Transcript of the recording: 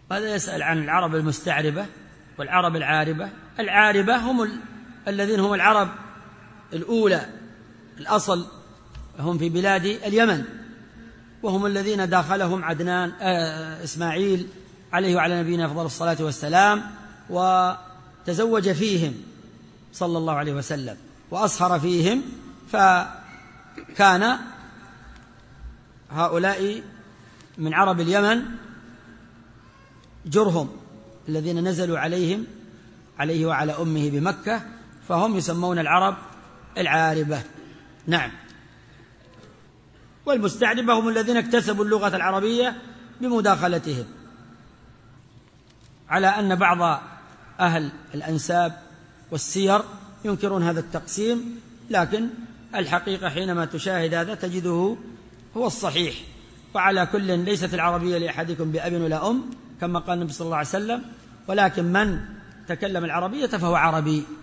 هذا يسأل عن العرب المستعربة والعرب العاربة. العاربة هم الذين هم العرب الأولى، الأصل هم في بلاد اليمن، وهم الذين داخلهم عدنان إسماعيل عليه وعلى نبينا أفضل الصلاة والسلام، وتزوج فيهم صلى الله عليه وسلم وأصهر فيهم، فكان هؤلاء من عرب اليمن جرهم الذين نزلوا عليه وعلى أمه بمكة، فهم يسمون العرب العاربة. نعم. والمستعربة هم الذين اكتسبوا اللغة العربية بمداخلتهم، على أن بعض أهل الأنساب والسير ينكرون هذا التقسيم، لكن الحقيقة حينما تشاهد هذا تجده هو الصحيح. وعلى كل ليست العربية لأحدكم بأب ولا أم كما قال النبي صلى الله عليه وسلم، ولكن من تكلم العربية فهو عربي.